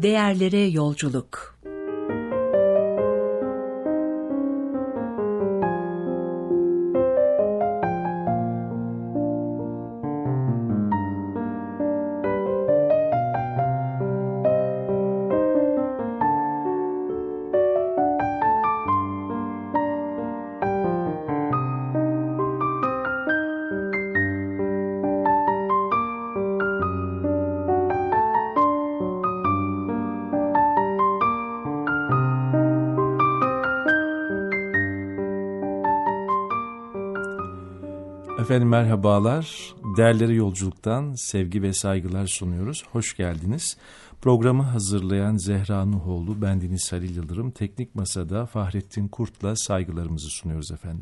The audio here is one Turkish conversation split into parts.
Değerlere yolculuk. Efendim merhabalar. Değerleri yolculuktan sevgi ve saygılar sunuyoruz. Hoş geldiniz. Programı hazırlayan Zehra Nuhoğlu, bendeniz Halil Yıldırım, teknik masada Fahrettin Kurt'la saygılarımızı sunuyoruz efendim.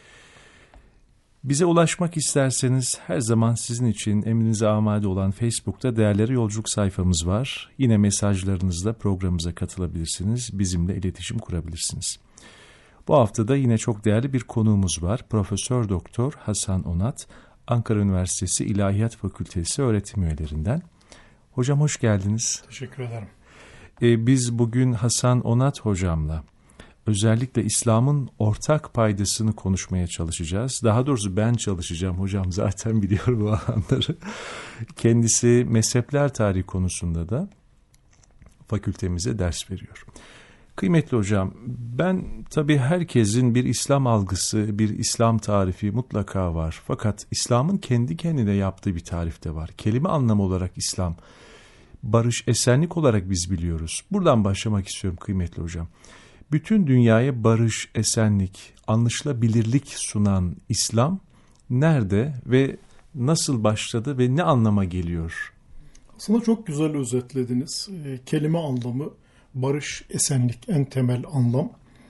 Bize ulaşmak isterseniz her zaman sizin için emrinize amade olan Facebook'ta Değerleri Yolculuk sayfamız var. Yine mesajlarınızla programımıza katılabilirsiniz, bizimle iletişim kurabilirsiniz. Bu hafta da yine çok değerli bir konuğumuz var. Profesör Doktor Hasan Onat, Ankara Üniversitesi İlahiyat Fakültesi öğretim üyelerinden. Hocam hoş geldiniz. Teşekkür ederim. Biz bugün Hasan Onat hocamla özellikle İslam'ın ortak paydasını konuşmaya çalışacağız. Daha doğrusu ben çalışacağım, hocam zaten biliyor bu alanları. Kendisi mezhepler tarihi konusunda da fakültemize ders veriyor. Kıymetli hocam, ben tabii herkesin bir İslam algısı, bir İslam tarifi mutlaka var. Fakat İslam'ın kendi kendine yaptığı bir tarif de var. Kelime anlamı olarak İslam, barış, esenlik olarak biz biliyoruz. Buradan başlamak istiyorum kıymetli hocam. Bütün dünyaya barış, esenlik, anlaşılabilirlik sunan İslam nerede ve nasıl başladı ve ne anlama geliyor? Aslında çok güzel özetlediniz. Kelime anlamı, barış, esenlik en temel anlam.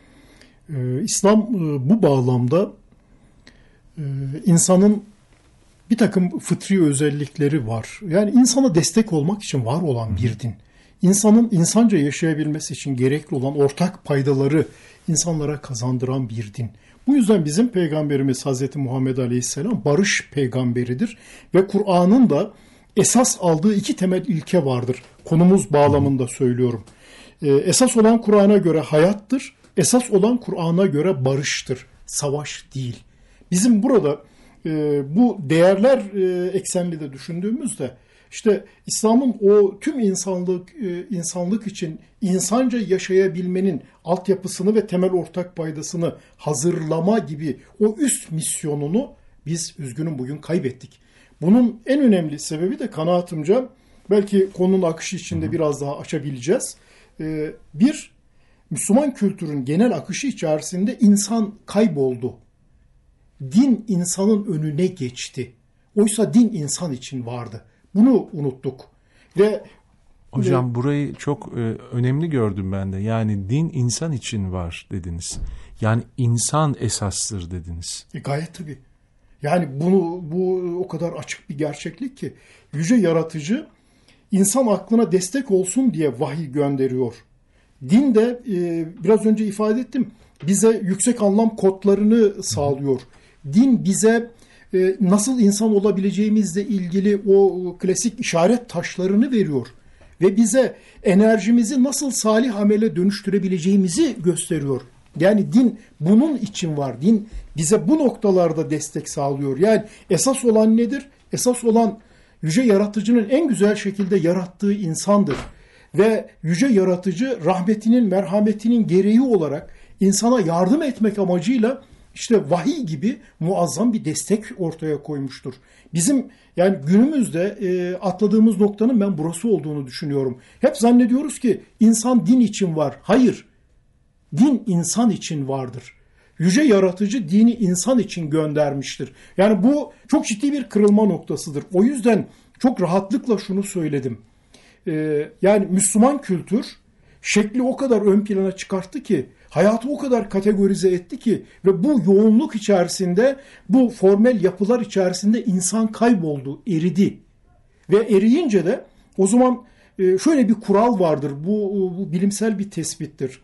İslam bu bağlamda insanın bir takım fıtri özellikleri var. Yani insana destek olmak için var olan bir din. İnsanın insanca yaşayabilmesi için gerekli olan ortak paydaları insanlara kazandıran bir din. Bu yüzden bizim Peygamberimiz Hazreti Muhammed Aleyhisselam barış peygamberidir. Ve Kur'an'ın da esas aldığı iki temel ilke vardır. Konumuz bağlamında söylüyorum. Esas olan Kur'an'a göre hayattır, esas olan Kur'an'a göre barıştır, savaş değil. Bizim burada bu değerler eksenli de düşündüğümüzde işte İslam'ın o tüm insanlık için insanca yaşayabilmenin altyapısını ve temel ortak paydasını hazırlama gibi o üst misyonunu biz üzgünüm bugün kaybettik. Bunun en önemli sebebi de kanaatimce belki konunun akışı içinde biraz daha açabileceğiz. Bir, Müslüman kültürün genel akışı içerisinde insan kayboldu. Din insanın önüne geçti. Oysa din insan için vardı. Bunu unuttuk. Ve hocam burayı çok önemli gördüm ben de. Yani din insan için var dediniz. Yani insan esastır dediniz. Gayet tabii. Yani bu o kadar açık bir gerçeklik ki yüce yaratıcı İnsan aklına destek olsun diye vahiy gönderiyor. Din de biraz önce ifade ettim, bize yüksek anlam kodlarını sağlıyor. Din bize nasıl insan olabileceğimizle ilgili o klasik işaret taşlarını veriyor. Ve bize enerjimizi nasıl salih amele dönüştürebileceğimizi gösteriyor. Yani din bunun için var. Din bize bu noktalarda destek sağlıyor. Yani esas olan nedir? Esas olan Yüce Yaratıcı'nın en güzel şekilde yarattığı insandır. Ve Yüce Yaratıcı rahmetinin, merhametinin gereği olarak insana yardım etmek amacıyla işte vahiy gibi muazzam bir destek ortaya koymuştur. Bizim yani günümüzde atladığımız noktanın ben burası olduğunu düşünüyorum. Hep zannediyoruz ki insan din için var. Hayır, din insan için vardır. Yüce Yaratıcı dini insan için göndermiştir. Yani bu çok ciddi bir kırılma noktasıdır. O yüzden çok rahatlıkla şunu söyledim. Yani Müslüman kültür şekli o kadar ön plana çıkarttı ki, hayatı o kadar kategorize etti ki ve bu yoğunluk içerisinde, bu formel yapılar içerisinde insan kayboldu, eridi. Ve eriyince de o zaman şöyle bir kural vardır, bu bilimsel bir tespittir.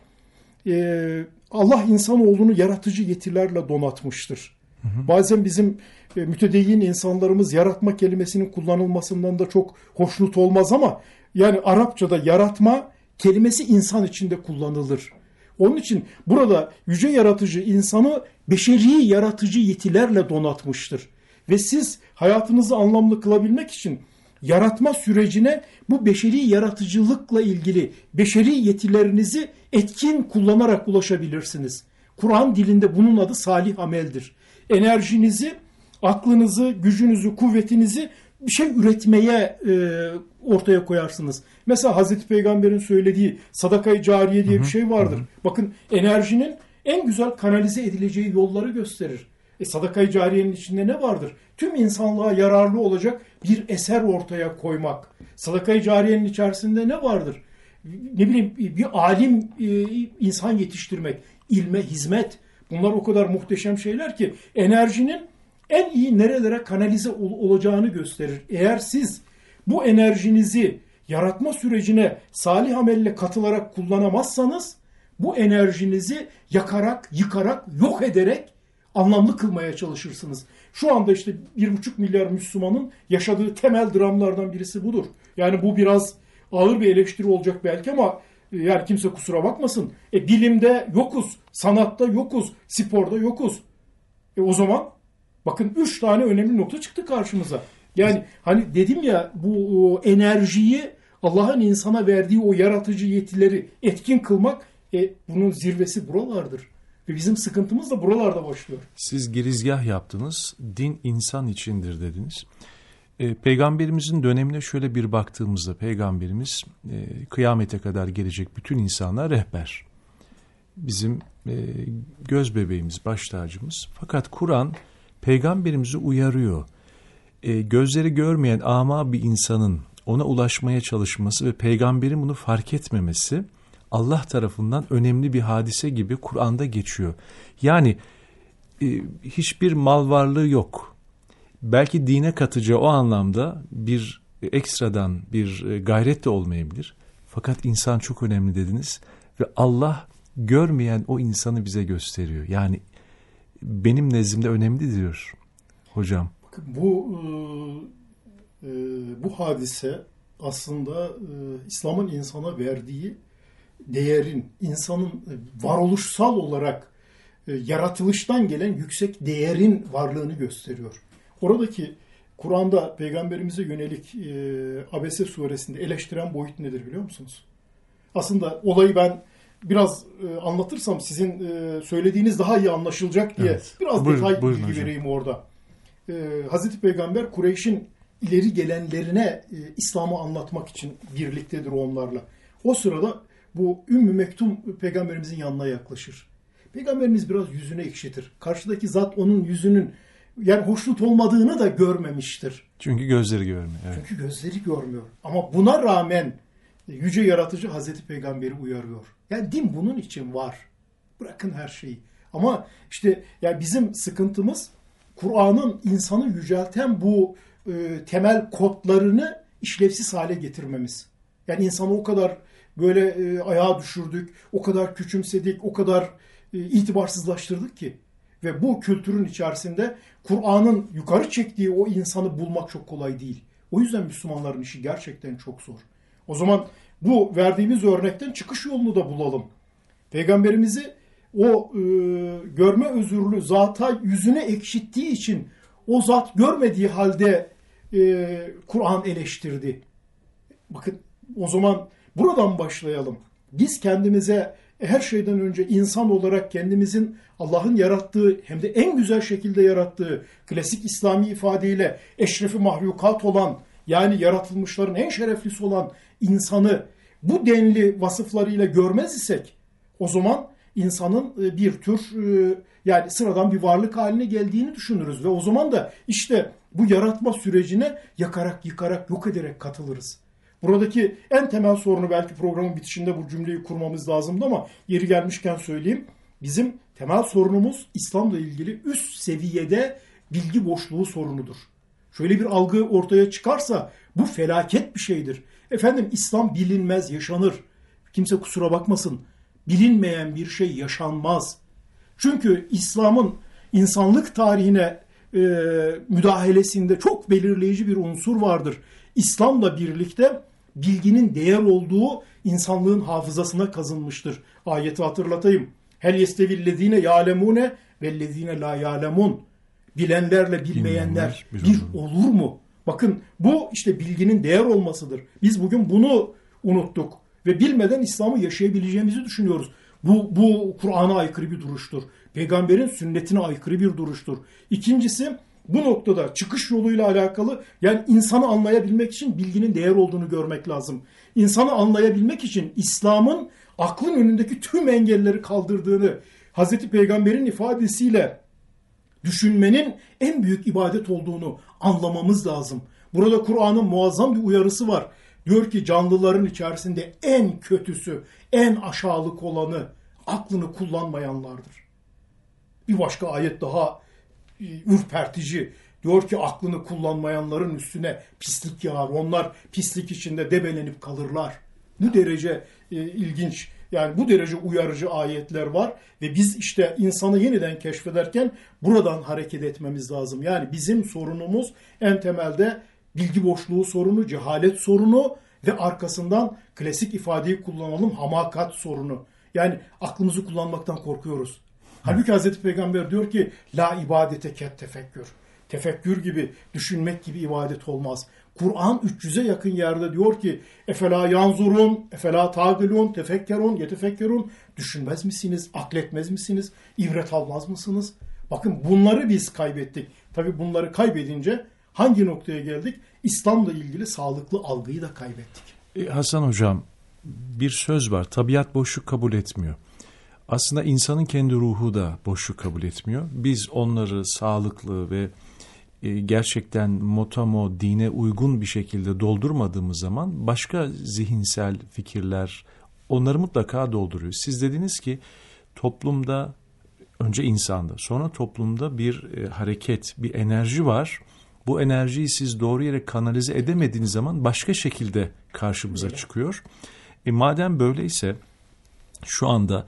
Allah insanoğlunu yaratıcı yetilerle donatmıştır. Bazen bizim mütedeyyin insanlarımız yaratma kelimesinin kullanılmasından da çok hoşnut olmaz ama yani Arapçada yaratma kelimesi insan içinde kullanılır. Onun için burada yüce yaratıcı insanı beşeri yaratıcı yetilerle donatmıştır. Ve siz hayatınızı anlamlı kılabilmek için yaratma sürecine bu beşeri yaratıcılıkla ilgili beşeri yetilerinizi etkin kullanarak ulaşabilirsiniz. Kur'an dilinde bunun adı salih ameldir. Enerjinizi, aklınızı, gücünüzü, kuvvetinizi bir şey üretmeye ortaya koyarsınız. Mesela Hazreti Peygamber'in söylediği sadaka-i cariye diye bir şey vardır. Bakın enerjinin en güzel kanalize edileceği yolları gösterir. Sadaka-i cariyenin içinde ne vardır? Tüm insanlığa yararlı olacak bir eser ortaya koymak. Sadaka-i cariyenin içerisinde ne vardır? Ne bileyim bir alim insan yetiştirmek, ilme hizmet. Bunlar o kadar muhteşem şeyler ki enerjinin en iyi nerelere kanalize olacağını gösterir. Eğer siz bu enerjinizi yaratma sürecine salih amelle katılarak kullanamazsanız bu enerjinizi yakarak, yıkarak, yok ederek anlamlı kılmaya çalışırsınız. Şu anda işte 1,5 milyar Müslümanın yaşadığı temel dramlardan birisi budur. Yani bu biraz ağır bir eleştiri olacak belki ama yani kimse kusura bakmasın. Bilimde yokuz, sanatta yokuz, sporda yokuz. O zaman bakın 3 tane önemli nokta çıktı karşımıza. Yani hani dedim ya bu enerjiyi Allah'ın insana verdiği o yaratıcı yetileri etkin kılmak bunun zirvesi buralardır. Ve bizim sıkıntımız da buralarda başlıyor. Siz girizgah yaptınız. Din insan içindir dediniz. Peygamberimizin dönemine şöyle bir baktığımızda Peygamberimiz kıyamete kadar gelecek bütün insanlar rehber. Bizim göz bebeğimiz, baş tacımız. Fakat Kur'an Peygamberimizi uyarıyor. Gözleri görmeyen ama bir insanın ona ulaşmaya çalışması ve peygamberin bunu fark etmemesi Allah tarafından önemli bir hadise gibi Kur'an'da geçiyor. Yani hiçbir mal varlığı yok. Belki dine katacağı o anlamda bir ekstradan bir gayret de olmayabilir. Fakat insan çok önemli dediniz ve Allah görmeyen o insanı bize gösteriyor. Yani benim nezdimde önemli diyor hocam. Bakın bu hadise aslında İslam'ın insana verdiği değerin, insanın varoluşsal olarak yaratılıştan gelen yüksek değerin varlığını gösteriyor. Oradaki Kur'an'da Peygamberimize yönelik Abese suresinde eleştiren boyut nedir biliyor musunuz? Aslında olayı ben biraz anlatırsam sizin söylediğiniz daha iyi anlaşılacak diye biraz detay bilgi vereyim orada. Hazreti Peygamber Kureyş'in ileri gelenlerine İslam'ı anlatmak için birliktedir onlarla. O sırada bu Ümmü Mektum Peygamberimizin yanına yaklaşır. Peygamberimiz biraz yüzünü ekşitir. Karşıdaki zat onun yüzünün yani hoşnut olmadığını da görmemiştir. Çünkü gözleri görmüyor. Evet. Çünkü gözleri görmüyor. Ama buna rağmen yüce yaratıcı Hazreti Peygamber'i uyarıyor. Yani din bunun için var. Bırakın her şeyi. Ama işte yani bizim sıkıntımız Kur'an'ın insanı yücelten bu temel kodlarını işlevsiz hale getirmemiz. Yani insanı o kadar böyle ayağa düşürdük, o kadar küçümsedik, o kadar itibarsızlaştırdık ki. Ve bu kültürün içerisinde Kur'an'ın yukarı çektiği o insanı bulmak çok kolay değil. O yüzden Müslümanların işi gerçekten çok zor. O zaman bu verdiğimiz örnekten çıkış yolunu da bulalım. Peygamberimizi o görme özürlü zata yüzüne ekşittiği için o zat görmediği halde Kur'an eleştirdi. Bakın o zaman buradan başlayalım. Biz kendimize her şeyden önce insan olarak kendimizin Allah'ın yarattığı hem de en güzel şekilde yarattığı klasik İslami ifadeyle eşrefi mahlukat olan yani yaratılmışların en şereflisi olan insanı bu denli vasıflarıyla görmez isek o zaman insanın bir tür yani sıradan bir varlık haline geldiğini düşünürüz ve o zaman da işte bu yaratma sürecine yakarak, yıkarak, yok ederek katılırız. Buradaki en temel sorunu belki programın bitişinde bu cümleyi kurmamız lazımdı ama yeri gelmişken söyleyeyim. Bizim temel sorunumuz İslam'la ilgili üst seviyede bilgi boşluğu sorunudur. Şöyle bir algı ortaya çıkarsa bu felaket bir şeydir. Efendim İslam bilinmez, yaşanır. Kimse kusura bakmasın. Bilinmeyen bir şey yaşanmaz. Çünkü İslam'ın insanlık tarihine müdahalesinde çok belirleyici bir unsur vardır. İslam'la birlikte bilginin değer olduğu insanlığın hafızasına kazınmıştır. Ayeti hatırlatayım. Hel yestevillezine ya'lemune vellezine la ya'lemun. Bilenlerle bilmeyenler bir olur mu? Bakın bu işte bilginin değer olmasıdır. Biz bugün bunu unuttuk ve bilmeden İslam'ı yaşayabileceğimizi düşünüyoruz. Bu Kur'an'a aykırı bir duruştur. Peygamberin sünnetine aykırı bir duruştur. İkincisi, bu noktada çıkış yoluyla alakalı, yani insanı anlayabilmek için bilginin değer olduğunu görmek lazım. İnsanı anlayabilmek için İslam'ın aklın önündeki tüm engelleri kaldırdığını, Hazreti Peygamber'in ifadesiyle düşünmenin en büyük ibadet olduğunu anlamamız lazım. Burada Kur'an'ın muazzam bir uyarısı var. Diyor ki canlıların içerisinde en kötüsü, en aşağılık olanı aklını kullanmayanlardır. Bir başka ayet daha ürpertici. Diyor ki aklını kullanmayanların üstüne pislik yağar. Onlar pislik içinde debelenip kalırlar. Bu derece ilginç, yani bu derece uyarıcı ayetler var ve biz işte insanı yeniden keşfederken buradan hareket etmemiz lazım. Yani bizim sorunumuz en temelde bilgi boşluğu sorunu, cehalet sorunu ve arkasından klasik ifadeyi kullanalım, hamakat sorunu. Yani aklımızı kullanmaktan korkuyoruz. Halbuki Hazreti Peygamber diyor ki la ibadete ket tefekkür. Tefekkür gibi, düşünmek gibi ibadet olmaz. Kur'an 300'e yakın yerde diyor ki efela yanzurun, efela tagilun, tefekkerun, yetefekkerun. Düşünmez misiniz? Akletmez misiniz? İbret almaz mısınız? Bakın bunları biz kaybettik. Tabii bunları kaybedince hangi noktaya geldik? İslam'la ilgili sağlıklı algıyı da kaybettik. Hasan Hocam, bir söz var. Tabiat boşluk kabul etmiyor. Aslında insanın kendi ruhu da boşluk kabul etmiyor. Biz onları sağlıklı ve gerçekten motamo, dine uygun bir şekilde doldurmadığımız zaman başka zihinsel fikirler onları mutlaka dolduruyor. Siz dediniz ki toplumda, önce insanda, sonra toplumda bir hareket, bir enerji var. Bu enerjiyi siz doğru yere kanalize edemediğiniz zaman başka şekilde karşımıza çıkıyor. Madem böyleyse şu anda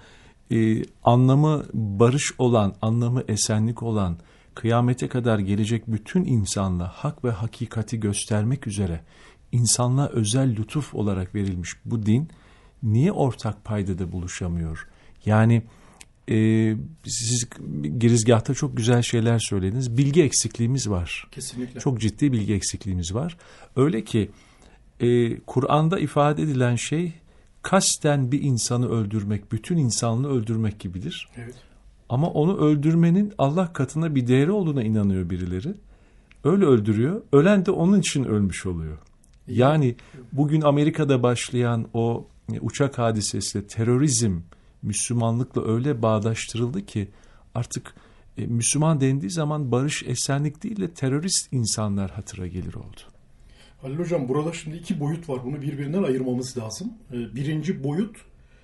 anlamı barış olan, anlamı esenlik olan, kıyamete kadar gelecek bütün insanla hak ve hakikati göstermek üzere insanlığa özel lütuf olarak verilmiş bu din niye ortak paydada buluşamıyor? Yani siz girizgahta çok güzel şeyler söylediniz. Bilgi eksikliğimiz var. Kesinlikle. Çok ciddi bilgi eksikliğimiz var. Öyle ki Kur'an'da ifade edilen şey kasten bir insanı öldürmek, bütün insanlığı öldürmek gibidir. Evet. Ama onu öldürmenin Allah katında bir değeri olduğuna inanıyor birileri. Öyle öldürüyor. Ölen de onun için ölmüş oluyor. Yani bugün Amerika'da başlayan o uçak hadisesiyle terörizm Müslümanlıkla öyle bağdaştırıldı ki artık Müslüman dendiği zaman barış, esenlik değil de terörist insanlar hatıra gelir oldu. Halil Hocam, burada şimdi iki boyut var. Bunu birbirinden ayırmamız lazım. Birinci boyut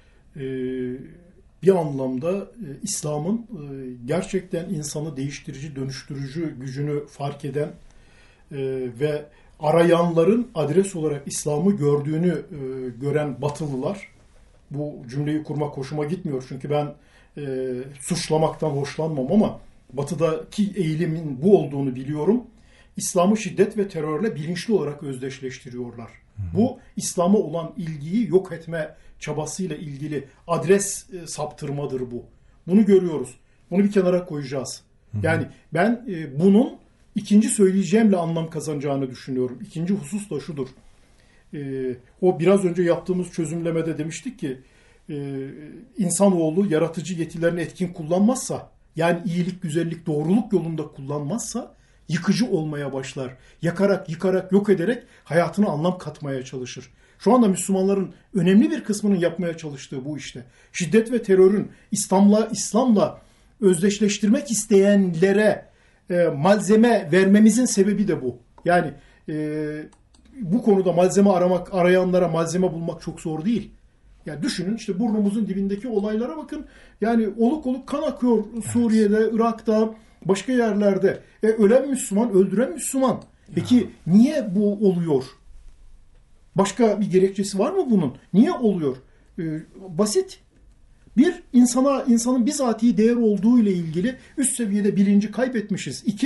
bir anlamda İslam'ın gerçekten insanı değiştirici, dönüştürücü gücünü fark eden ve arayanların adres olarak İslam'ı gördüğünü gören Batılılar. Bu cümleyi kurmak hoşuma gitmiyor. Çünkü ben suçlamaktan hoşlanmam ama Batı'daki eğilimin bu olduğunu biliyorum. İslam'ı şiddet ve terörle bilinçli olarak özdeşleştiriyorlar. Bu İslam'a olan ilgiyi yok etme çabasıyla ilgili adres saptırmadır bu. Bunu görüyoruz. Bunu bir kenara koyacağız. Yani ben bunun ikinci söyleyeceğimle anlam kazanacağını düşünüyorum. İkinci husus da şudur. O biraz önce yaptığımız çözümlemede demiştik ki insanoğlu yaratıcı yetilerini etkin kullanmazsa, yani iyilik, güzellik, doğruluk yolunda kullanmazsa yıkıcı olmaya başlar. Yakarak, yıkarak, yok ederek hayatına anlam katmaya çalışır. Şu anda Müslümanların önemli bir kısmının yapmaya çalıştığı bu işte. Şiddet ve terörün İslam'la özdeşleştirmek isteyenlere malzeme vermemizin sebebi de bu. Yani bu konuda malzeme arayanlara malzeme bulmak çok zor değil. Yani düşünün, işte burnumuzun dibindeki olaylara bakın. Yani oluk oluk kan akıyor Suriye'de, Irak'ta, başka yerlerde. Ölen Müslüman, öldüren Müslüman. Peki niye bu oluyor? Başka bir gerekçesi var mı bunun? Niye oluyor? Basit. Bir, insanın bizatihi değer olduğu ile ilgili üst seviyede bilinci kaybetmişiz. İki,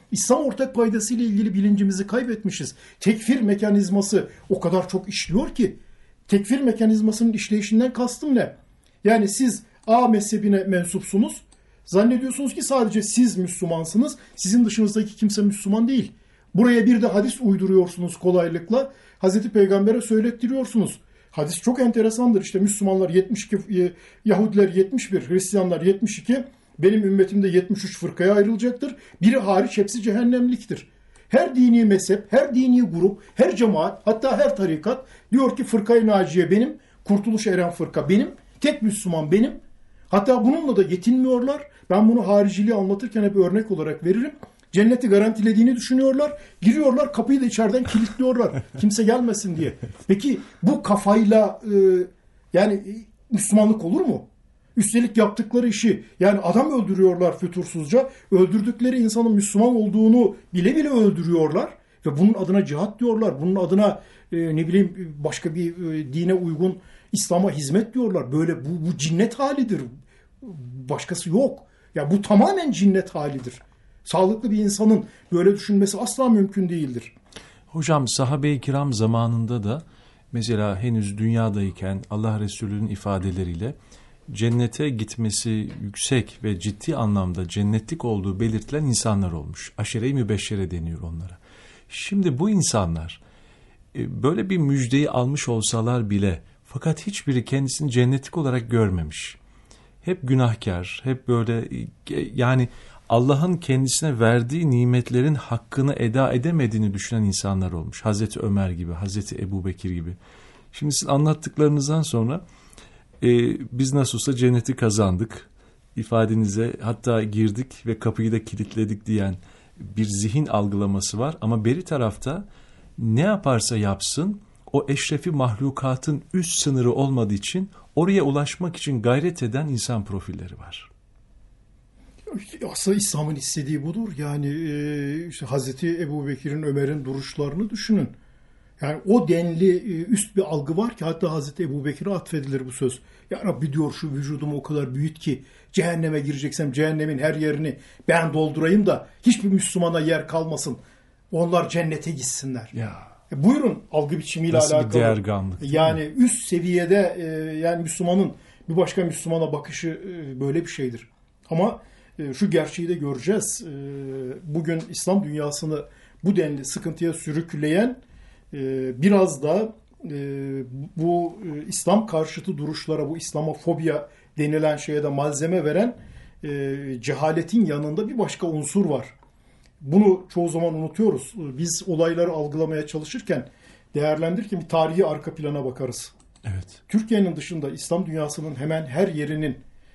İslam ortak paydası ile ilgili bilincimizi kaybetmişiz. Tekfir mekanizması o kadar çok işliyor ki. Tekfir mekanizmasının işleyişinden kastım ne? Yani siz A mezhebine mensupsunuz. Zannediyorsunuz ki sadece siz Müslümansınız. Sizin dışınızdaki kimse Müslüman değil. Buraya bir de hadis uyduruyorsunuz kolaylıkla. Hazreti Peygamber'e söylettiriyorsunuz. Hadis çok enteresandır. İşte Müslümanlar 72, Yahudiler 71, Hristiyanlar 72, benim ümmetimde 73 fırkaya ayrılacaktır. Biri hariç hepsi cehennemliktir. Her dini mezhep, her dini grup, her cemaat, hatta her tarikat diyor ki fırkayı naciye benim, kurtuluşa eren fırka benim, tek Müslüman benim. Hatta bununla da yetinmiyorlar. Ben bunu hariciliği anlatırken hep örnek olarak veririm. Cenneti garantilediğini düşünüyorlar. Giriyorlar, kapıyı da içeriden kilitliyorlar. Kimse gelmesin diye. Peki bu kafayla yani Müslümanlık olur mu? Üstelik yaptıkları işi, yani adam öldürüyorlar fütursuzca. Öldürdükleri insanın Müslüman olduğunu bile bile öldürüyorlar. Ve bunun adına cihat diyorlar. Bunun adına başka bir dine uygun İslam'a hizmet diyorlar. Böyle bu cinnet halidir. Başkası yok. Ya bu tamamen cinnet halidir. Sağlıklı bir insanın böyle düşünmesi asla mümkün değildir. Hocam sahabe-i kiram zamanında da mesela henüz dünyadayken Allah Resulü'nün ifadeleriyle cennete gitmesi yüksek ve ciddi anlamda cennetlik olduğu belirtilen insanlar olmuş. Aşere-i mübeşşere deniyor onlara. Şimdi bu insanlar böyle bir müjdeyi almış olsalar bile fakat hiçbiri kendisini cennetlik olarak görmemiş. Hep günahkar, hep böyle yani Allah'ın kendisine verdiği nimetlerin hakkını eda edemediğini düşünen insanlar olmuş. Hazreti Ömer gibi, Hazreti Ebubekir gibi. Şimdi sizin anlattıklarınızdan sonra biz nasıl olsa cenneti kazandık ifadenize hatta girdik ve kapıyı da kilitledik diyen bir zihin algılaması var. Ama beri tarafta ne yaparsa yapsın o eşrefi mahlukatın üst sınırı olmadığı için oraya ulaşmak için gayret eden insan profilleri var. Aslında İslam'ın istediği budur. Yani işte Hazreti Ebubekir'in, Ömer'in duruşlarını düşünün. Yani o denli üst bir algı var ki hatta Hazreti Ebubekir'e atfedilir bu söz. Ya Rabbi diyor şu vücudumu o kadar büyüt ki cehenneme gireceksem cehennemin her yerini ben doldurayım da hiçbir Müslümana yer kalmasın. Onlar cennete gitsinler. Ya. Buyurun algı biçimiyle nasıl alakalı. Bir değergamlık. Yani üst seviyede yani Müslümanın bir başka Müslümana bakışı böyle bir şeydir. Ama şu gerçeği de göreceğiz. Bugün İslam dünyasını bu denli sıkıntıya sürükleyen biraz da bu İslam karşıtı duruşlara, bu İslamofobya denilen şeye de malzeme veren cehaletin yanında bir başka unsur var. Bunu çoğu zaman unutuyoruz. Biz olayları algılamaya çalışırken, değerlendirirken bir tarihi arka plana bakarız. Evet. Türkiye'nin dışında İslam dünyasının hemen her yerinin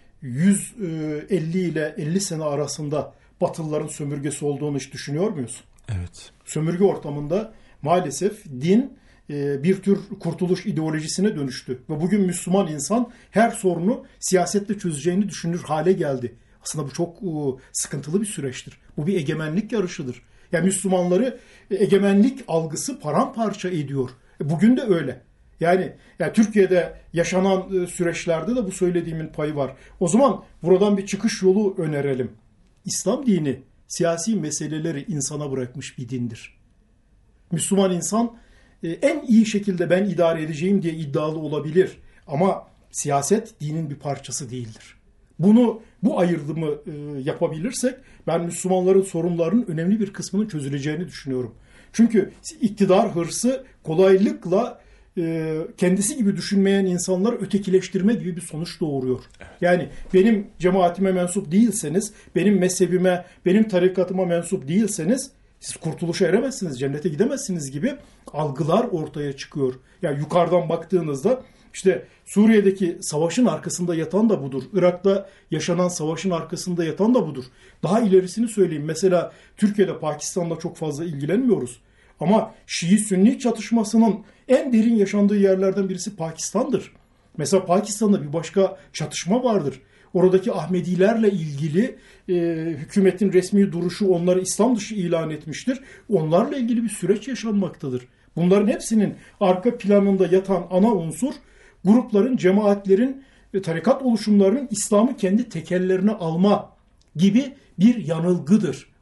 150 ile 50 sene arasında Batılıların sömürgesi olduğunu hiç düşünüyor muyuz? Evet. Sömürge ortamında maalesef din bir tür kurtuluş ideolojisine dönüştü. Ve bugün Müslüman insan her sorunu siyasetle çözeceğini düşünür hale geldi. Aslında bu çok sıkıntılı bir süreçtir. Bu bir egemenlik yarışıdır. Yani Müslümanları egemenlik algısı paramparça ediyor. Bugün de öyle. Yani Türkiye'de yaşanan süreçlerde de bu söylediğimin payı var. O zaman buradan bir çıkış yolu önerelim. İslam dini siyasi meseleleri insana bırakmış bir dindir. Müslüman insan en iyi şekilde ben idare edeceğim diye iddialı olabilir. Ama siyaset dinin bir parçası değildir. Bu ayrımı yapabilirsek ben Müslümanların sorunlarının önemli bir kısmının çözüleceğini düşünüyorum. Çünkü iktidar hırsı kolaylıkla kendisi gibi düşünmeyen insanları ötekileştirme gibi bir sonuç doğuruyor. Yani benim cemaatime mensup değilseniz, benim mezhebime, benim tarikatıma mensup değilseniz siz kurtuluşa eremezsiniz, cennete gidemezsiniz gibi algılar ortaya çıkıyor. Yani yukarıdan baktığınızda işte Suriye'deki savaşın arkasında yatan da budur. Irak'ta yaşanan savaşın arkasında yatan da budur. Daha ilerisini söyleyeyim. Mesela Türkiye'de Pakistan'la çok fazla ilgilenmiyoruz. Ama Şii-Sünni çatışmasının en derin yaşandığı yerlerden birisi Pakistan'dır. Mesela Pakistan'da bir başka çatışma vardır. Oradaki Ahmedilerle ilgili hükümetin resmi duruşu onları İslam dışı ilan etmiştir. Onlarla ilgili bir süreç yaşanmaktadır. Bunların hepsinin arka planında yatan ana unsur grupların, cemaatlerin ve tarikat oluşumlarının İslam'ı kendi tekellerine alma gibi bir yanılgıdır.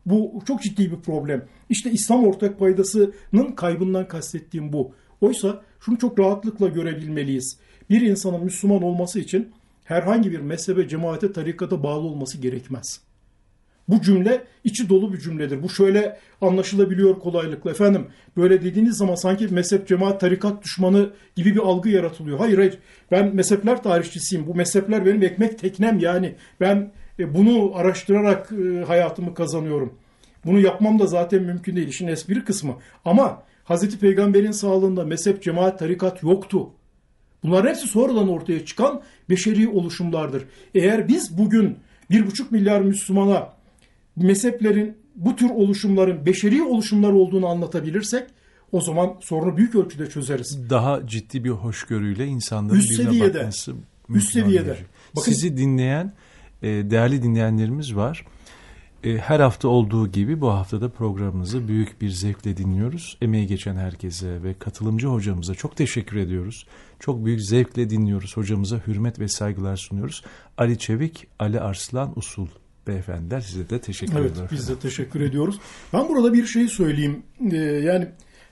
Bu çok ciddi bir problem. İşte İslam ortak paydasının kaybından kastettiğim bu. Oysa şunu çok rahatlıkla görebilmeliyiz. Bir insanın Müslüman olması için herhangi bir mezhebe, cemaate, tarikata bağlı olması gerekmez. Bu cümle içi dolu bir cümledir. Bu şöyle anlaşılabiliyor kolaylıkla. Efendim böyle dediğiniz zaman sanki mezhep, cemaat, tarikat düşmanı gibi bir algı yaratılıyor. Hayır hayır, ben mezhepler tarihçisiyim. Bu mezhepler benim ekmek teknem, yani ben bunu araştırarak hayatımı kazanıyorum. Bunu yapmam da zaten mümkün değil. İşin espri kısmı. Ama Hazreti Peygamber'in sağlığında mezhep, cemaat, tarikat yoktu. Bunların hepsi sonradan ortaya çıkan beşeri oluşumlardır. Eğer biz bugün 1,5 milyar Müslümana mezheplerin, bu tür oluşumların beşeri oluşumlar olduğunu anlatabilirsek o zaman sorunu büyük ölçüde çözeriz. Daha ciddi bir hoşgörüyle insanların birbirine bakması üst seviyede. Bakın, sizi dinleyen değerli dinleyenlerimiz var. Her hafta olduğu gibi bu haftada programımızı büyük bir zevkle dinliyoruz. Emeği geçen herkese ve katılımcı hocamıza çok teşekkür ediyoruz. Çok büyük zevkle dinliyoruz. Hocamıza hürmet ve saygılar sunuyoruz. Ali Çevik, Ali Arslan Usul beyefendiler, size de teşekkür ediyoruz. Evet, biz de teşekkür ediyoruz. Ben burada bir şey söyleyeyim. Yani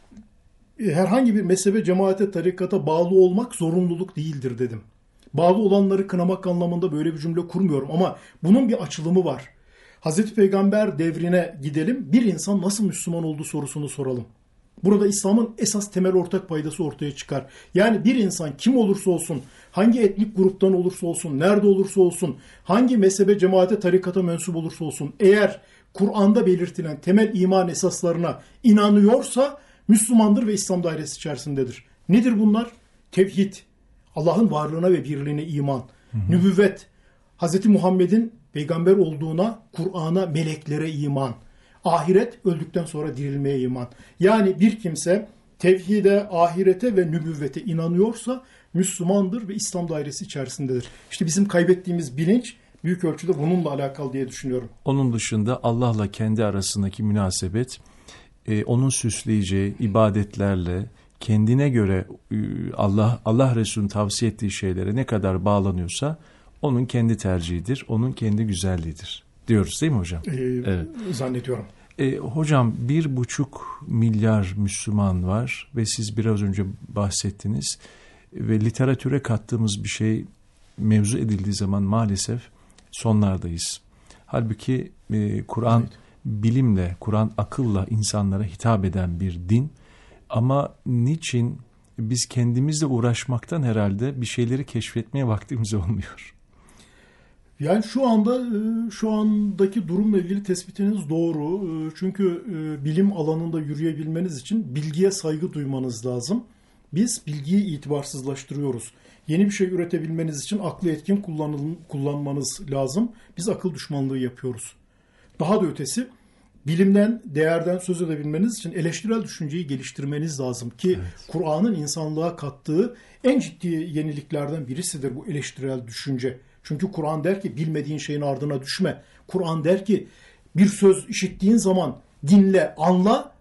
herhangi bir mezhebe, cemaate, tarikata bağlı olmak zorunluluk değildir dedim. Bağlı olanları kınamak anlamında böyle bir cümle kurmuyorum ama bunun bir açılımı var. Hazreti Peygamber devrine gidelim. Bir insan nasıl Müslüman olduğu sorusunu soralım. Burada İslam'ın esas temel ortak paydası ortaya çıkar. Yani bir insan kim olursa olsun, hangi etnik gruptan olursa olsun, nerede olursa olsun, hangi mezhebe, cemaate, tarikata mensup olursa olsun, eğer Kur'an'da belirtilen temel iman esaslarına inanıyorsa Müslümandır ve İslam dairesi içerisindedir. Nedir bunlar? Tevhid, Allah'ın varlığına ve birliğine iman, nübüvvet, Hz. Muhammed'in peygamber olduğuna, Kur'an'a, meleklere iman, ahiret, öldükten sonra dirilmeye iman. Yani bir kimse tevhide, ahirete ve nübüvvete inanıyorsa Müslümandır ve İslam dairesi içerisindedir. İşte bizim kaybettiğimiz bilinç büyük ölçüde bununla alakalı diye düşünüyorum. Onun dışında Allah'la kendi arasındaki münasebet, onun süsleyeceği ibadetlerle kendine göre Allah Resulü'nün tavsiye ettiği şeylere ne kadar bağlanıyorsa onun kendi tercihidir, onun kendi güzelliğidir diyoruz değil mi hocam? Evet. Zannediyorum. Hocam 1,5 milyar Müslüman var ve siz biraz önce bahsettiniz ve literatüre kattığımız bir şey mevzu edildiği zaman maalesef sonlardayız. Halbuki Kur'an bilimle, Kur'an akılla insanlara hitap eden bir din ama niçin biz kendimizle uğraşmaktan herhalde bir şeyleri keşfetmeye vaktimiz olmuyor? Yani şu andaki durumla ilgili tespitiniz doğru. Çünkü bilim alanında yürüyebilmeniz için bilgiye saygı duymanız lazım. Biz bilgiyi itibarsızlaştırıyoruz. Yeni bir şey üretebilmeniz için aklı etkin kullanmanız lazım. Biz akıl düşmanlığı yapıyoruz. Daha da ötesi, bilimden, değerden söz edebilmeniz için eleştirel düşünceyi geliştirmeniz lazım ki Kur'an'ın insanlığa kattığı en ciddi yeniliklerden birisidir bu eleştirel düşünce. Çünkü Kur'an der ki bilmediğin şeyin ardına düşme. Kur'an der ki bir söz işittiğin zaman dinle, anla,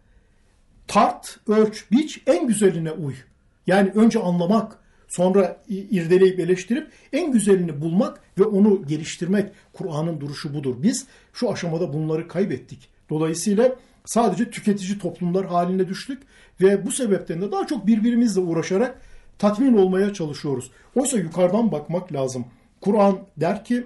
tart, ölç, biç, en güzeline uy. Yani önce anlamak, sonra irdeleyip eleştirip en güzelini bulmak ve onu geliştirmek. Kur'an'ın duruşu budur. Biz şu aşamada bunları kaybettik. Dolayısıyla sadece tüketici toplumlar haline düştük ve bu sebepten de daha çok birbirimizle uğraşarak tatmin olmaya çalışıyoruz. Oysa yukarıdan bakmak lazım. Kur'an der ki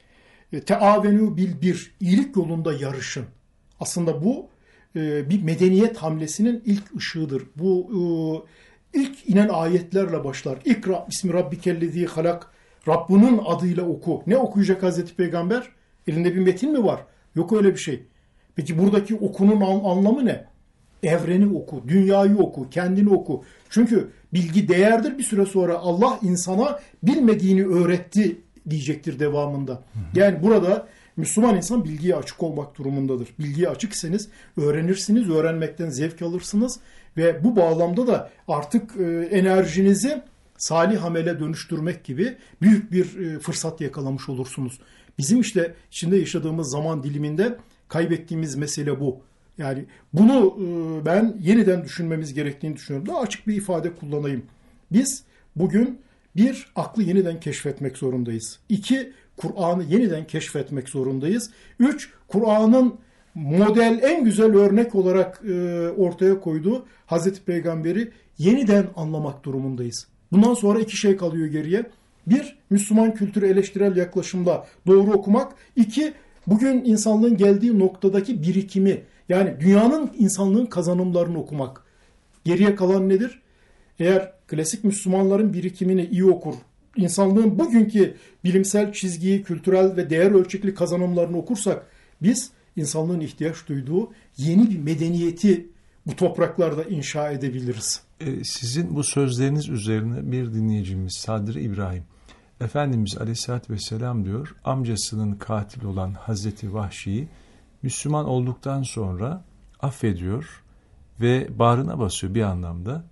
teavenü bil bir, iyilik yolunda yarışın. Aslında bu bir medeniyet hamlesinin ilk ışığıdır. Bu ilk inen ayetlerle başlar. İkra bismi rabbikellezî halak. Rabbinin adıyla oku. Ne okuyacak Hazreti Peygamber? Elinde bir metin mi var? Yok öyle bir şey. Peki buradaki okunun anlamı ne? Evreni oku, dünyayı oku, kendini oku. Çünkü bilgi değerdir, bir süre sonra Allah insana bilmediğini öğretti diyecektir devamında. Yani burada Müslüman insan bilgiye açık olmak durumundadır. Bilgiye açıksanız öğrenirsiniz, öğrenmekten zevk alırsınız ve bu bağlamda da artık enerjinizi salih amele dönüştürmek gibi büyük bir fırsat yakalamış olursunuz. Bizim işte içinde yaşadığımız zaman diliminde kaybettiğimiz mesele bu. Yani bunu ben yeniden düşünmemiz gerektiğini düşünüyorum. Daha açık bir ifade kullanayım. Biz bugün bir, aklı yeniden keşfetmek zorundayız. İki, Kur'an'ı yeniden keşfetmek zorundayız. Üç, Kur'an'ın model, en güzel örnek olarak ortaya koyduğu Hazreti Peygamber'i yeniden anlamak durumundayız. Bundan sonra iki şey kalıyor geriye. Bir, Müslüman kültürü eleştirel yaklaşımda doğru okumak. İki, bugün insanlığın geldiği noktadaki birikimi, yani dünyanın, insanlığın kazanımlarını okumak. Geriye kalan nedir? Eğer klasik Müslümanların birikimini iyi okur, insanlığın bugünkü bilimsel çizgiyi, kültürel ve değer ölçekli kazanımlarını okursak, biz insanlığın ihtiyaç duyduğu yeni bir medeniyeti bu topraklarda inşa edebiliriz. Sizin bu sözleriniz üzerine bir dinleyicimiz Sadri İbrahim, Efendimiz Aleyhisselatü Vesselam diyor, amcasının katil olan Hazreti Vahşi'yi Müslüman olduktan sonra affediyor ve bağrına basıyor bir anlamda.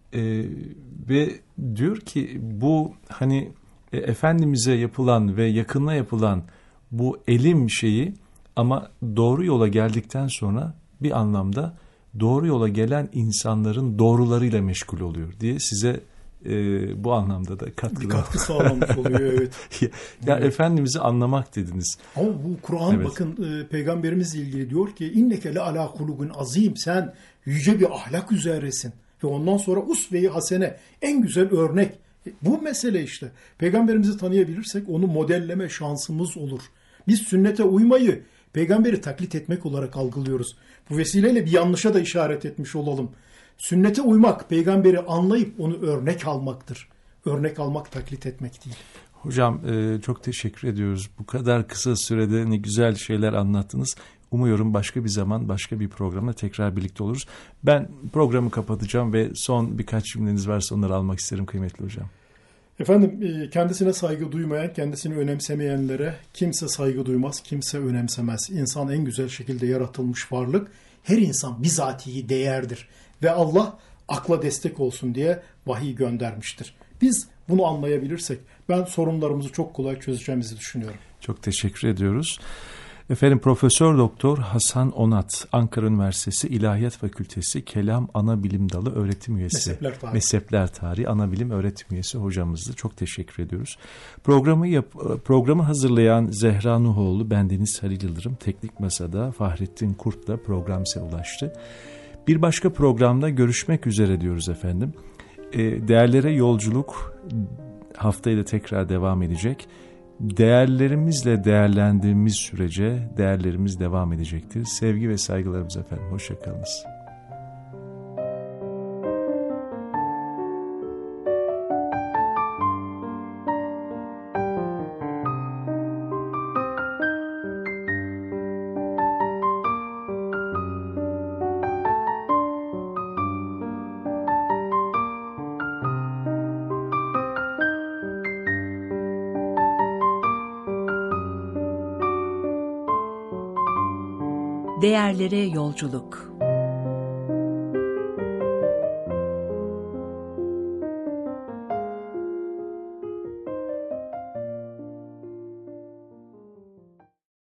Ve diyor ki bu hani Efendimiz'e yapılan ve yakınına yapılan bu elim şeyi, ama doğru yola geldikten sonra bir anlamda doğru yola gelen insanların doğrularıyla meşgul oluyor diye size bu anlamda da katkı sağlamış oluyor, evet. Ya evet. Efendimiz'i anlamak dediniz. Ama bu Kur'an, evet. Bakın peygamberimizle ilgili diyor ki inneke le ala hulugun azim, sen yüce bir ahlak üzeresin. Ve ondan sonra usve-i hasene, en güzel örnek. Bu mesele işte. Peygamberimizi tanıyabilirsek onu modelleme şansımız olur. Biz sünnete uymayı peygamberi taklit etmek olarak algılıyoruz. Bu vesileyle bir yanlışa da işaret etmiş olalım. Sünnete uymak, peygamberi anlayıp onu örnek almaktır. Örnek almak taklit etmek değil. Hocam çok teşekkür ediyoruz. Bu kadar kısa sürede ne güzel şeyler anlattınız. Umuyorum başka bir zaman, başka bir programda tekrar birlikte oluruz. Ben programı kapatacağım ve son birkaç cümleniz varsa onları almak isterim kıymetli hocam. Efendim, kendisine saygı duymayan, kendisini önemsemeyenlere kimse saygı duymaz, kimse önemsemez. İnsan en güzel şekilde yaratılmış varlık. Her insan bizatihi değerdir. Ve Allah akla destek olsun diye vahiy göndermiştir. Biz bunu anlayabilirsek ben sorunlarımızı çok kolay çözeceğimizi düşünüyorum. Çok teşekkür ediyoruz. Efendim, Profesör Doktor Hasan Onat, Ankara Üniversitesi İlahiyat Fakültesi Kelam Anabilim Dalı öğretim üyesi. Mezhepler Tarihi Anabilim öğretim üyesi hocamızdı. Çok teşekkür ediyoruz. Programı hazırlayan Zehra Nuhoğlu, bendeniz Halil Yıldırım, teknik masada Fahrettin Kurt'la program size ulaştı. Bir başka programda görüşmek üzere diyoruz efendim. Değerlere yolculuk haftaya da tekrar devam edecek. Değerlerimizle değerlendiğimiz sürece değerlerimiz devam edecektir. Sevgi ve saygılarımız efendim. Hoşça kalınız. Değerlere yolculuk.